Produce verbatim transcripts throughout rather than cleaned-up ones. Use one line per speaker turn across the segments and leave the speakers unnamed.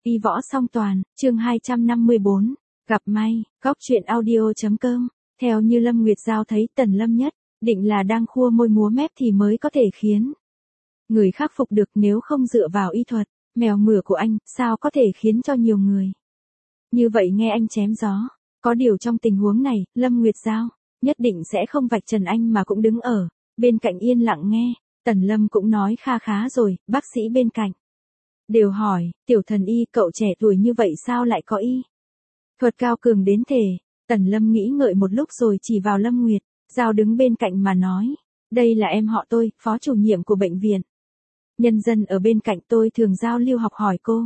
Y võ song toàn, chương hai trăm năm mươi bốn, gặp may, góc truyện audio.com, theo như Lâm Nguyệt Giao thấy Tần Lâm nhất, định là đang khua môi múa mép thì mới có thể khiến người khắc phục được, nếu không dựa vào y thuật, mèo mửa của anh, sao có thể khiến cho nhiều người như vậy nghe anh chém gió. Có điều trong tình huống này, Lâm Nguyệt Giao nhất định sẽ không vạch trần anh mà cũng đứng ở bên cạnh yên lặng nghe. Tần Lâm cũng nói kha khá rồi, bác sĩ bên cạnh đều hỏi, tiểu thần y, cậu trẻ tuổi như vậy sao lại có y thuật cao cường đến thể. Tần Lâm nghĩ ngợi một lúc rồi chỉ vào Lâm Nguyệt Giao đứng bên cạnh mà nói, đây là em họ tôi, phó chủ nhiệm của bệnh viện Nhân dân ở bên cạnh, tôi thường giao lưu học hỏi cô.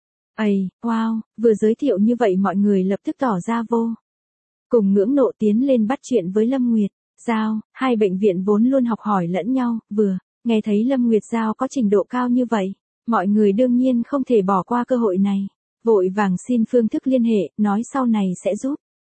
Ây, wow, vừa giới thiệu như vậy mọi người lập tức tỏ ra vô cùng ngưỡng nộ tiến lên bắt chuyện với Lâm Nguyệt Giao. Hai bệnh viện vốn luôn học hỏi lẫn nhau, vừa nghe thấy Lâm Nguyệt Giao có trình độ cao như vậy, mọi người đương nhiên không thể bỏ qua cơ hội này, vội vàng xin phương thức liên hệ, nói sau này sẽ giúp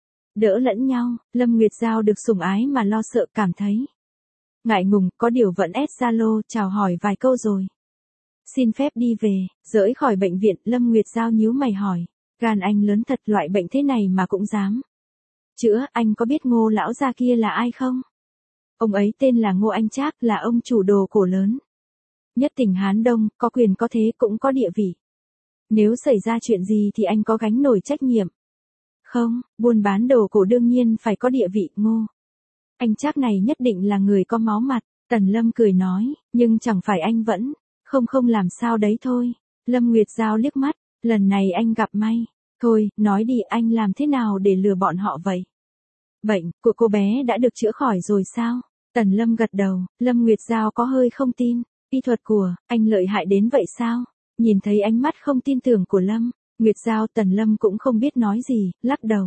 đỡ lẫn nhau. Lâm Nguyệt Giao được sủng ái mà lo sợ, cảm thấy ngại ngùng, có điều vẫn ép Zalo chào hỏi vài câu rồi xin phép đi về. Rời khỏi bệnh viện, Lâm Nguyệt Giao nhíu mày hỏi, gan anh lớn thật, loại bệnh thế này mà cũng dám chữa. Anh có biết Ngô lão gia kia là ai không? Ông ấy tên là Ngô Anh Trác, là ông chủ đồ cổ lớn nhất tỉnh Hán Đông, có quyền có thế cũng có địa vị. Nếu xảy ra chuyện gì thì anh có gánh nổi trách nhiệm không? Buôn bán đồ cổ đương nhiên phải có địa vị. Ngô Anh Trác này nhất định là người có máu mặt. Tần Lâm cười nói, nhưng chẳng phải anh vẫn không không làm sao đấy thôi. Lâm Nguyệt Giao liếc mắt, lần này anh gặp may. Thôi, nói đi, anh làm thế nào để lừa bọn họ vậy? Bệnh của cô bé đã được chữa khỏi rồi sao? Tần Lâm gật đầu. Lâm Nguyệt Giao có hơi không tin, y thuật của anh lợi hại đến vậy sao? Nhìn thấy ánh mắt không tin tưởng của Lâm Nguyệt Giao, Tần Lâm cũng không biết nói gì, lắc đầu.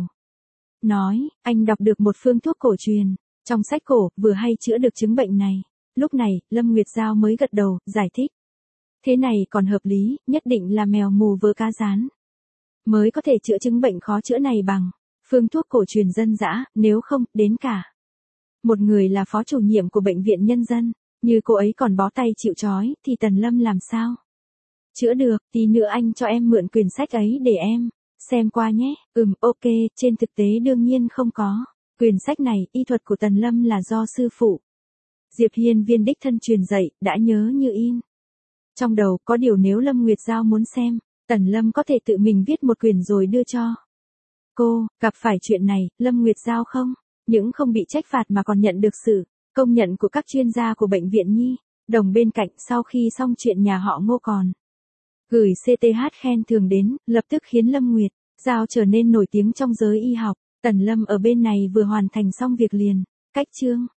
Nói, anh đọc được một phương thuốc cổ truyền trong sách cổ, vừa hay chữa được chứng bệnh này. Lúc này, Lâm Nguyệt Giao mới gật đầu, giải thích. Thế này còn hợp lý, nhất định là mèo mù vớ cá rán mới có thể chữa chứng bệnh khó chữa này bằng phương thuốc cổ truyền dân dã, nếu không, đến cả một người là phó chủ nhiệm của bệnh viện Nhân dân, như cô ấy còn bó tay chịu trói, thì Tần Lâm làm sao chữa được? Tí nữa anh cho em mượn quyển sách ấy để em xem qua nhé. Ừm, ok. Trên thực tế đương nhiên không có quyển sách này, y thuật của Tần Lâm là do sư phụ Diệp Hiên Viên đích thân truyền dạy, đã nhớ như in trong đầu. Có điều nếu Lâm Nguyệt Giao muốn xem, Tần Lâm có thể tự mình viết một quyển rồi đưa cho cô. Gặp phải chuyện này, Lâm Nguyệt Giao không những không bị trách phạt mà còn nhận được sự công nhận của các chuyên gia của bệnh viện Nhi Đồng bên cạnh. Sau khi xong chuyện nhà họ Ngô còn gửi xê tê hát khen thường đến, lập tức khiến Lâm Nguyệt Giao trở nên nổi tiếng trong giới y học. Tần Lâm ở bên này vừa hoàn thành xong việc liền cách chương